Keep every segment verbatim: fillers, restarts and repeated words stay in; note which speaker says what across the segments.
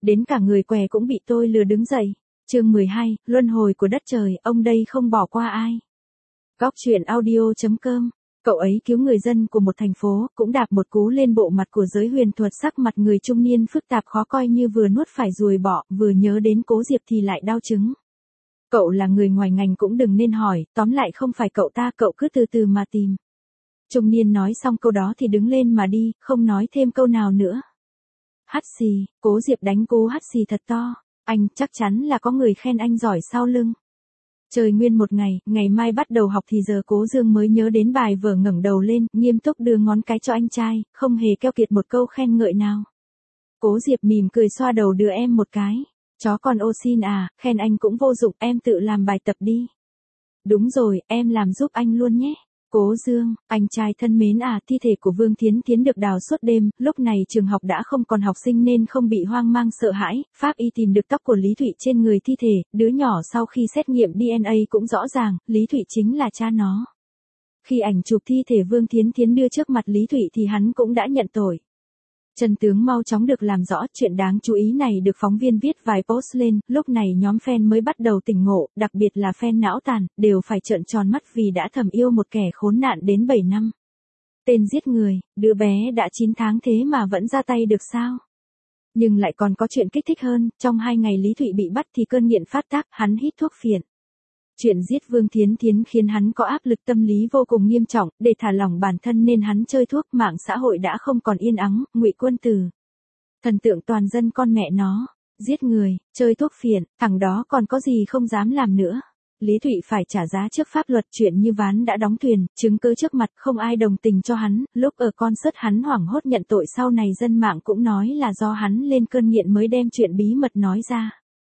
Speaker 1: đến cả người què cũng bị tôi lừa đứng dậy. Chương mười hai, luân hồi của đất trời, ông đây không bỏ qua ai. Góc truyện audio chấm com. Cậu ấy cứu người dân của một thành phố, cũng đạp một cú lên bộ mặt của giới huyền thuật, sắc mặt người trung niên phức tạp khó coi như vừa nuốt phải ruồi bọ, vừa nhớ đến Cố Diệp thì lại đau chứng. Cậu là người ngoài ngành cũng đừng nên hỏi, tóm lại không phải cậu ta, cậu cứ từ từ mà tìm. Trung niên nói xong câu đó thì đứng lên mà đi, không nói thêm câu nào nữa. Hắt xì, Cố Diệp đánh cú hắt xì thật to. Anh, chắc chắn là có người khen anh giỏi sau lưng. Trời nguyên một ngày, ngày mai bắt đầu học thì giờ Cố Dương mới nhớ đến bài vở, ngẩng đầu lên, nghiêm túc đưa ngón cái cho anh trai, không hề keo kiệt một câu khen ngợi nào. Cố Diệp mỉm cười xoa đầu đưa em một cái. Chó con ô xin à, khen anh cũng vô dụng, em tự làm bài tập đi. Đúng rồi, em làm giúp anh luôn nhé. Cố Dương, anh trai thân mến à, thi thể của Vương Thiến Thiến được đào suốt đêm, lúc này trường học đã không còn học sinh nên không bị hoang mang sợ hãi, pháp y tìm được tóc của Lý Thụy trên người thi thể, đứa nhỏ sau khi xét nghiệm đê en a cũng rõ ràng, Lý Thụy chính là cha nó. Khi ảnh chụp thi thể Vương Thiến Thiến đưa trước mặt Lý Thụy thì hắn cũng đã nhận tội. Chân tướng mau chóng được làm rõ, chuyện đáng chú ý này được phóng viên viết vài post lên, lúc này nhóm fan mới bắt đầu tỉnh ngộ, đặc biệt là fan não tàn, đều phải trợn tròn mắt vì đã thầm yêu một kẻ khốn nạn đến bảy năm. Tên giết người, đứa bé đã chín tháng thế mà vẫn ra tay được sao? Nhưng lại còn có chuyện kích thích hơn, trong hai ngày Lý Thụy bị bắt thì cơn nghiện phát tác, hắn hít thuốc phiện. Chuyện giết Vương Thiến Thiến khiến hắn có áp lực tâm lý vô cùng nghiêm trọng, để thả lỏng bản thân nên hắn chơi thuốc, mạng xã hội đã không còn yên ắng, Ngụy Quân Tử. Thần tượng toàn dân con mẹ nó, giết người, chơi thuốc phiện, thằng đó còn có gì không dám làm nữa. Lý Thụy phải trả giá trước pháp luật, chuyện như ván đã đóng thuyền, chứng cứ trước mặt không ai đồng tình cho hắn, lúc ở concert hắn hoảng hốt nhận tội, sau này dân mạng cũng nói là do hắn lên cơn nghiện mới đem chuyện bí mật nói ra.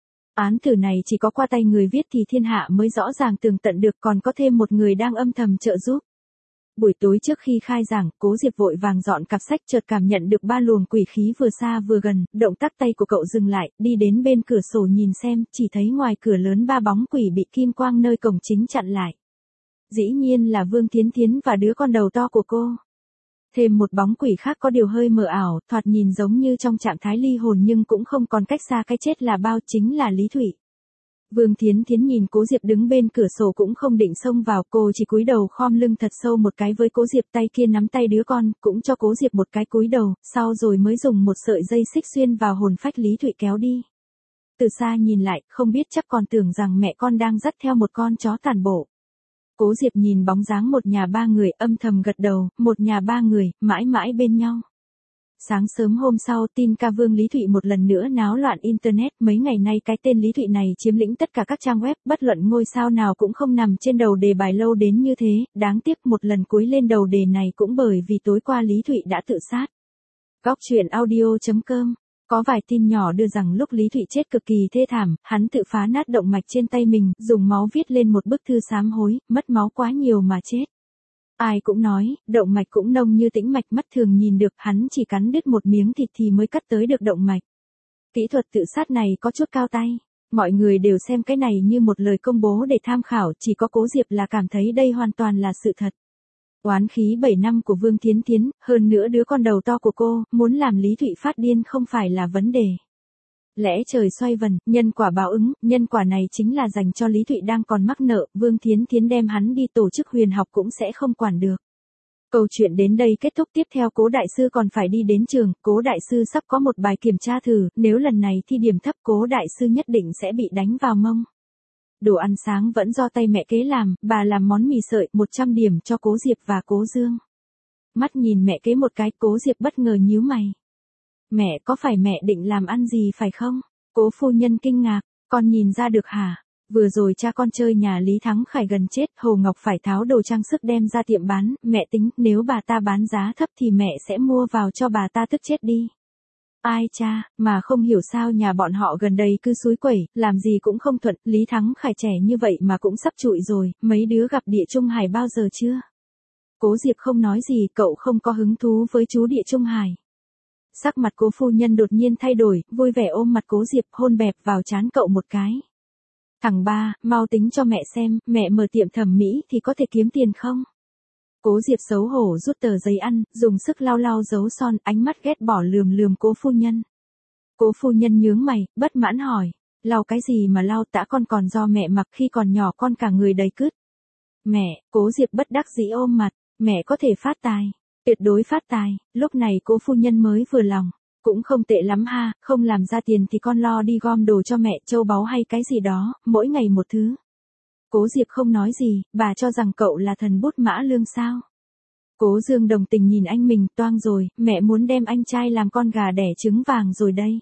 Speaker 1: Án tử này chỉ có qua tay người viết thì thiên hạ mới rõ ràng tường tận được, còn có thêm một người đang âm thầm trợ giúp. Buổi tối trước khi khai giảng, Cố Diệp vội vàng dọn cặp sách, chợt cảm nhận được ba luồng quỷ khí vừa xa vừa gần, động tác tay của cậu dừng lại, đi đến bên cửa sổ nhìn xem, chỉ thấy ngoài cửa lớn ba bóng quỷ bị kim quang nơi cổng chính chặn lại. Dĩ nhiên là Vương Thiến Thiến và đứa con đầu to của cô. Thêm một bóng quỷ khác có điều hơi mờ ảo, thoạt nhìn giống như trong trạng thái ly hồn nhưng cũng không còn cách xa cái chết là bao, chính là Lý Thụy. Vương Thiến Thiến nhìn Cố Diệp đứng bên cửa sổ cũng không định xông vào, cô chỉ cúi đầu khom lưng thật sâu một cái với Cố Diệp, tay kia nắm tay đứa con, cũng cho Cố Diệp một cái cúi đầu, sau rồi mới dùng một sợi dây xích xuyên vào hồn phách Lý Thụy kéo đi. Từ xa nhìn lại, không biết chắc còn tưởng rằng mẹ con đang dắt theo một con chó tàn bộ. Cố Diệp nhìn bóng dáng một nhà ba người, âm thầm gật đầu, một nhà ba người, mãi mãi bên nhau. Sáng sớm hôm sau, tin ca Vương Lý Thụy một lần nữa náo loạn Internet, mấy ngày nay cái tên Lý Thụy này chiếm lĩnh tất cả các trang web, bất luận ngôi sao nào cũng không nằm trên đầu đề bài lâu đến như thế, đáng tiếc một lần cuối lên đầu đề này cũng bởi vì tối qua Lý Thụy đã tự sát. Góc truyện audio chấm com. Có vài tin nhỏ đưa rằng lúc Lý Thụy chết cực kỳ thê thảm, hắn tự phá nát động mạch trên tay mình, dùng máu viết lên một bức thư sám hối, mất máu quá nhiều mà chết. Ai cũng nói, động mạch cũng nông như tĩnh mạch, mắt thường nhìn được, hắn chỉ cắn đứt một miếng thịt thì mới cắt tới được động mạch. Kỹ thuật tự sát này có chút cao tay. Mọi người đều xem cái này như một lời công bố để tham khảo, chỉ có Cố Diệp là cảm thấy đây hoàn toàn là sự thật. Oán khí bảy năm của Vương Thiến Thiến, hơn nữa đứa con đầu to của cô, muốn làm Lý Thụy phát điên không phải là vấn đề. Lẽ trời xoay vần, nhân quả báo ứng, nhân quả này chính là dành cho Lý Thụy đang còn mắc nợ, Vương Thiến Thiến đem hắn đi tổ chức huyền học cũng sẽ không quản được. Câu chuyện đến đây kết thúc, tiếp theo Cố đại sư còn phải đi đến trường, Cố đại sư sắp có một bài kiểm tra thử, nếu lần này thi điểm thấp Cố đại sư nhất định sẽ bị đánh vào mông. Đồ ăn sáng vẫn do tay mẹ kế làm, bà làm món mì sợi, một trăm điểm cho Cố Diệp và Cố Dương. Mắt nhìn mẹ kế một cái, Cố Diệp bất ngờ nhíu mày. Mẹ, có phải mẹ định làm ăn gì phải không? Cố phu nhân kinh ngạc, con nhìn ra được hả? Vừa rồi cha con chơi nhà Lý Thắng Khải gần chết, Hồ Ngọc phải tháo đồ trang sức đem ra tiệm bán, mẹ tính nếu bà ta bán giá thấp thì mẹ sẽ mua vào cho bà ta tức chết đi. Ai cha, mà không hiểu sao nhà bọn họ gần đây cứ xúi quẩy, làm gì cũng không thuận, Lý Thắng Khải trẻ như vậy mà cũng sắp trụi rồi, mấy đứa gặp Địa Trung Hải bao giờ chưa? Cố Diệp không nói gì, cậu không có hứng thú với chú Địa Trung Hải. Sắc mặt Cố phu nhân đột nhiên thay đổi, vui vẻ ôm mặt Cố Diệp, hôn bẹp vào trán cậu một cái. Thằng ba, mau tính cho mẹ xem, mẹ mở tiệm thẩm mỹ thì có thể kiếm tiền không? Cố Diệp xấu hổ rút tờ giấy ăn, dùng sức lau lau dấu son, ánh mắt ghét bỏ lườm lườm Cố phu nhân. Cố phu nhân nhướng mày, bất mãn hỏi. Lau cái gì mà lau, tã con còn do mẹ mặc khi còn nhỏ, con cả người đầy cứt. Mẹ, Cố Diệp bất đắc dĩ ôm mặt, mẹ có thể phát tài. Tuyệt đối phát tài, lúc này cố phu nhân mới vừa lòng. Cũng không tệ lắm ha, không làm ra tiền thì con lo đi gom đồ cho mẹ, châu báu hay cái gì đó, mỗi ngày một thứ. Cố Diệp không nói gì, bà cho rằng cậu là thần bút mã lương sao. Cố Dương đồng tình nhìn anh mình, toang rồi, mẹ muốn đem anh trai làm con gà đẻ trứng vàng rồi đây.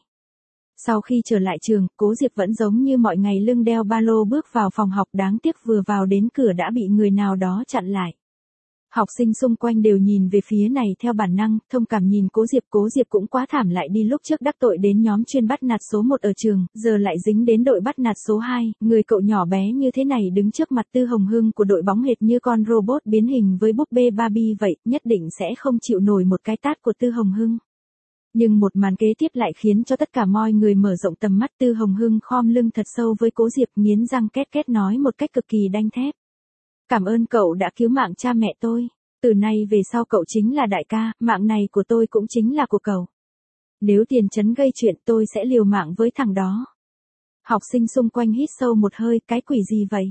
Speaker 1: Sau khi trở lại trường, Cố Diệp vẫn giống như mọi ngày lưng đeo ba lô bước vào phòng học, đáng tiếc vừa vào đến cửa đã bị người nào đó chặn lại. Học sinh xung quanh đều nhìn về phía này theo bản năng, thông cảm nhìn Cố Diệp. Cố Diệp cũng quá thảm lại đi, lúc trước đắc tội đến nhóm chuyên bắt nạt số một ở trường, giờ lại dính đến đội bắt nạt số hai, người cậu nhỏ bé như thế này đứng trước mặt Tư Hồng Hưng của đội bóng hệt như con robot biến hình với búp bê Barbie vậy, nhất định sẽ không chịu nổi một cái tát của Tư Hồng Hưng. Nhưng một màn kế tiếp lại khiến cho tất cả mọi người mở rộng tầm mắt. Tư Hồng Hưng khom lưng thật sâu với Cố Diệp, nghiến răng két két nói một cách cực kỳ đanh thép. Cảm ơn cậu đã cứu mạng cha mẹ tôi. Từ nay về sau cậu chính là đại ca, mạng này của tôi cũng chính là của cậu. Nếu Tiền Chấn gây chuyện tôi sẽ liều mạng với thằng đó. Học sinh xung quanh hít sâu một hơi, cái quỷ gì vậy?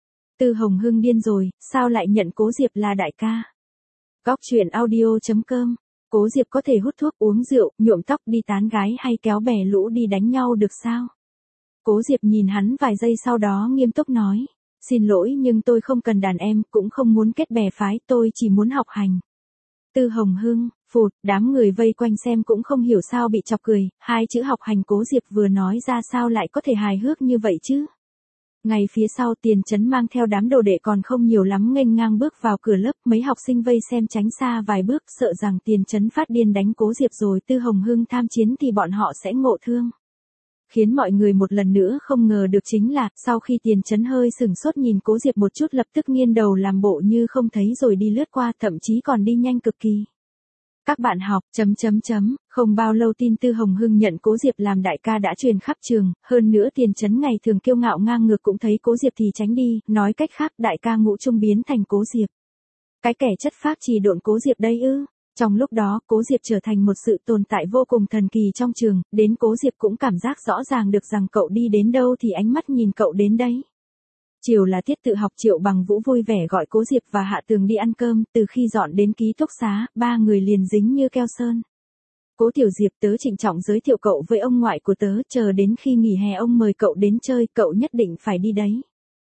Speaker 1: Tư Hồng Hưng điên rồi, sao lại nhận Cố Diệp là đại ca? Góc truyện audio chấm com. Cố Diệp có thể hút thuốc, uống rượu, nhuộm tóc, đi tán gái hay kéo bè lũ đi đánh nhau được sao? Cố Diệp nhìn hắn vài giây sau đó nghiêm túc nói. Xin lỗi nhưng tôi không cần đàn em, cũng không muốn kết bè phái, tôi chỉ muốn học hành. Tư Hồng Hưng, phụt, đám người vây quanh xem cũng không hiểu sao bị chọc cười, hai chữ học hành Cố Diệp vừa nói ra sao lại có thể hài hước như vậy chứ. Ngày phía sau Tiền Chấn mang theo đám đồ đệ còn không nhiều lắm nghênh ngang bước vào cửa lớp, mấy học sinh vây xem tránh xa vài bước, sợ rằng Tiền Chấn phát điên đánh Cố Diệp rồi Tư Hồng Hưng tham chiến thì bọn họ sẽ ngộ thương. Khiến mọi người một lần nữa không ngờ được chính là, sau khi Tiền Chấn hơi sửng sốt nhìn Cố Diệp một chút lập tức nghiêng đầu làm bộ như không thấy rồi đi lướt qua, thậm chí còn đi nhanh cực kỳ. Các bạn học, chấm chấm chấm, không bao lâu tin Tư Hồng Hưng nhận Cố Diệp làm đại ca đã truyền khắp trường, hơn nữa Tiền Chấn ngày thường kiêu ngạo ngang ngược cũng thấy Cố Diệp thì tránh đi, nói cách khác đại ca ngũ trung biến thành Cố Diệp. Cái kẻ chất phác trì độn Cố Diệp đây ư? Trong lúc đó, Cố Diệp trở thành một sự tồn tại vô cùng thần kỳ trong trường, đến Cố Diệp cũng cảm giác rõ ràng được rằng cậu đi đến đâu thì ánh mắt nhìn cậu đến đấy. Chiều là tiết tự học, Triệu Bằng Vũ vui vẻ gọi Cố Diệp và Hạ Tường đi ăn cơm, từ khi dọn đến ký túc xá, ba người liền dính như keo sơn. Cố Tiểu Diệp, tớ trịnh trọng giới thiệu cậu với ông ngoại của tớ, chờ đến khi nghỉ hè ông mời cậu đến chơi, cậu nhất định phải đi đấy.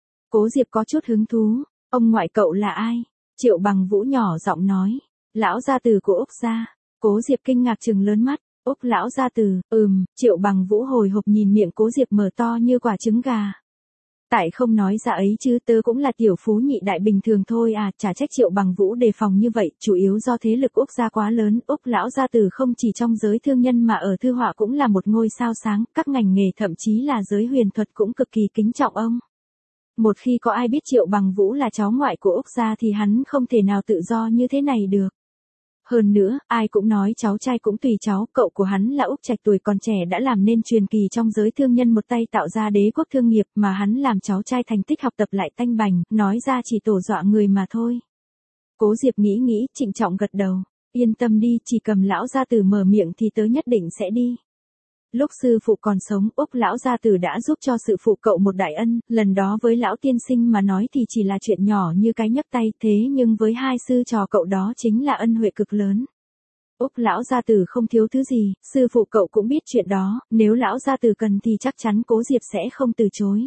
Speaker 1: Cố Diệp có chút hứng thú, ông ngoại cậu là ai? Triệu Bằng Vũ nhỏ giọng nói. Lão gia tử của Úc gia. Cố Diệp kinh ngạc trừng lớn mắt. Úc lão gia tử, ừm, Triệu Bằng Vũ hồi hộp nhìn miệng Cố Diệp mở to như quả trứng gà. Tại không nói ra ấy chứ, tớ cũng là tiểu phú nhị đại bình thường thôi à, chả trách Triệu Bằng Vũ đề phòng như vậy, chủ yếu do thế lực Úc gia quá lớn. Úc lão gia tử không chỉ trong giới thương nhân mà ở thư họa cũng là một ngôi sao sáng, các ngành nghề thậm chí là giới huyền thuật cũng cực kỳ kính trọng ông. Một khi có ai biết Triệu Bằng Vũ là cháu ngoại của Úc gia thì hắn không thể nào tự do như thế này được. Hơn nữa, ai cũng nói cháu trai cũng tùy cháu, cậu của hắn là Úc Trạch tuổi còn trẻ đã làm nên truyền kỳ trong giới thương nhân, một tay tạo ra đế quốc thương nghiệp, mà hắn làm cháu trai thành tích học tập lại tanh bành, nói ra chỉ tổ dọa người mà thôi. Cố Diệp nghĩ nghĩ, trịnh trọng gật đầu, yên tâm đi, chỉ cầm lão gia tử mở miệng thì tớ nhất định sẽ đi. Lúc sư phụ còn sống, Úc lão gia tử đã giúp cho sư phụ cậu một đại ân, lần đó với lão tiên sinh mà nói thì chỉ là chuyện nhỏ như cái nhấc tay, thế nhưng với hai sư trò cậu đó chính là ân huệ cực lớn. Úc lão gia tử không thiếu thứ gì, sư phụ cậu cũng biết chuyện đó, nếu lão gia tử cần thì chắc chắn Cố Diệp sẽ không từ chối.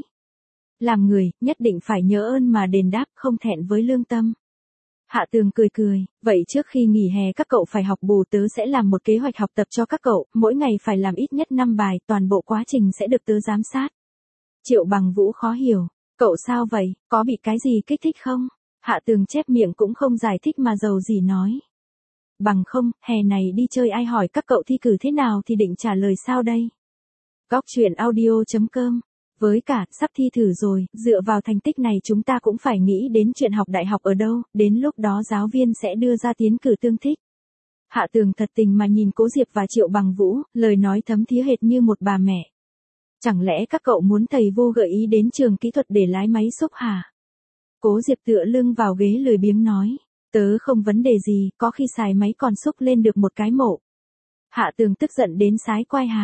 Speaker 1: Làm người, nhất định phải nhớ ơn mà đền đáp, không thẹn với lương tâm. Hạ Tường cười cười, vậy trước khi nghỉ hè các cậu phải học bù, tớ sẽ làm một kế hoạch học tập cho các cậu, mỗi ngày phải làm ít nhất năm bài, toàn bộ quá trình sẽ được tớ giám sát. Triệu Bằng Vũ khó hiểu, cậu sao vậy, có bị cái gì kích thích không? Hạ Tường chép miệng cũng không giải thích mà dầu gì nói. Bằng không, hè này đi chơi ai hỏi các cậu thi cử thế nào thì định trả lời sao đây? Góc truyện audio chấm com. Với cả, sắp thi thử rồi, dựa vào thành tích này chúng ta cũng phải nghĩ đến chuyện học đại học ở đâu, đến lúc đó giáo viên sẽ đưa ra tiến cử tương thích. Hạ Tường thật tình mà nhìn Cố Diệp và Triệu Bằng Vũ, lời nói thấm thía hệt như một bà mẹ. Chẳng lẽ các cậu muốn thầy vô gợi ý đến trường kỹ thuật để lái máy xúc hả? Cố Diệp tựa lưng vào ghế lười biếng nói, tớ không vấn đề gì, có khi xài máy còn xúc lên được một cái mộ. Hạ Tường tức giận đến sái quai hàm.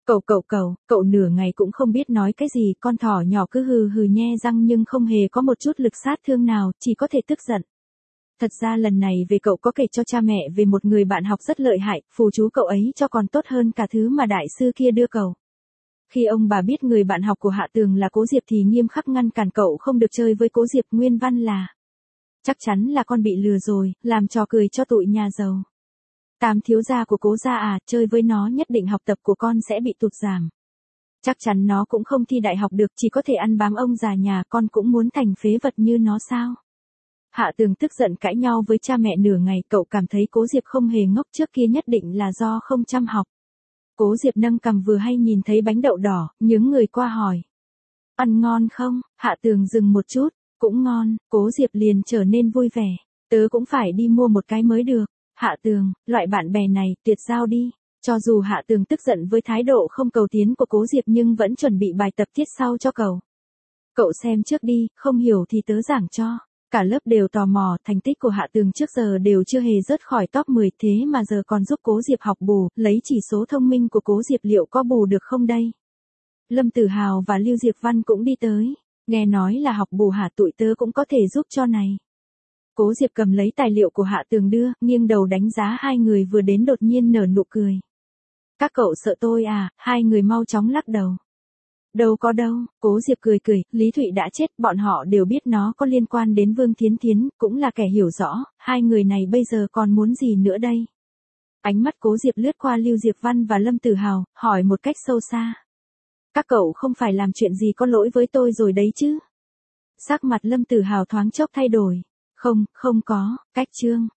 Speaker 1: Cậu cậu cậu, cậu nửa ngày cũng không biết nói cái gì, con thỏ nhỏ cứ hừ hừ nhe răng nhưng không hề có một chút lực sát thương nào, chỉ có thể tức giận. Thật ra lần này về cậu có kể cho cha mẹ về một người bạn học rất lợi hại, phù chú cậu ấy cho còn tốt hơn cả thứ mà đại sư kia đưa cậu. Khi ông bà biết người bạn học của Hạ Tường là Cố Diệp thì nghiêm khắc ngăn cản cậu không được chơi với Cố Diệp, nguyên văn là: chắc chắn là con bị lừa rồi, làm trò cười cho tụi nhà giàu. Tam thiếu gia của Cố gia à, chơi với nó nhất định học tập của con sẽ bị tụt giảm. Chắc chắn nó cũng không thi đại học được, chỉ có thể ăn bám ông già nhà, con cũng muốn thành phế vật như nó sao? Hạ Tường tức giận cãi nhau với cha mẹ nửa ngày, cậu cảm thấy Cố Diệp không hề ngốc, trước kia nhất định là do không chăm học. Cố Diệp nâng cằm vừa hay nhìn thấy bánh đậu đỏ, nhướng người qua hỏi: ăn ngon không? Hạ Tường dừng một chút: cũng ngon. Cố Diệp liền trở nên vui vẻ: tớ cũng phải đi mua một cái mới được. Hạ Tường, loại bạn bè này, tuyệt giao đi. Cho dù Hạ Tường tức giận với thái độ không cầu tiến của Cố Diệp nhưng vẫn chuẩn bị bài tập tiết sau cho cậu. Cậu xem trước đi, không hiểu thì tớ giảng cho. Cả lớp đều tò mò, thành tích của Hạ Tường trước giờ đều chưa hề rớt khỏi top mười, thế mà giờ còn giúp Cố Diệp học bù, lấy chỉ số thông minh của Cố Diệp liệu có bù được không đây? Lâm Tử Hào và Lưu Diệp Văn cũng đi tới, nghe nói là học bù hả, tụi tớ cũng có thể giúp cho này. Cố Diệp cầm lấy tài liệu của Hạ Tường đưa, nghiêng đầu đánh giá hai người vừa đến, đột nhiên nở nụ cười. Các cậu sợ tôi à? Hai người mau chóng lắc đầu. Đâu có đâu, Cố Diệp cười cười, Lý Thụy đã chết, bọn họ đều biết nó có liên quan đến Vương Thiến Thiến, cũng là kẻ hiểu rõ, hai người này bây giờ còn muốn gì nữa đây? Ánh mắt Cố Diệp lướt qua Lưu Diệp Văn và Lâm Tử Hào, hỏi một cách sâu xa. Các cậu không phải làm chuyện gì có lỗi với tôi rồi đấy chứ? Sắc mặt Lâm Tử Hào thoáng chốc thay đổi. Không, không có. Cách chương.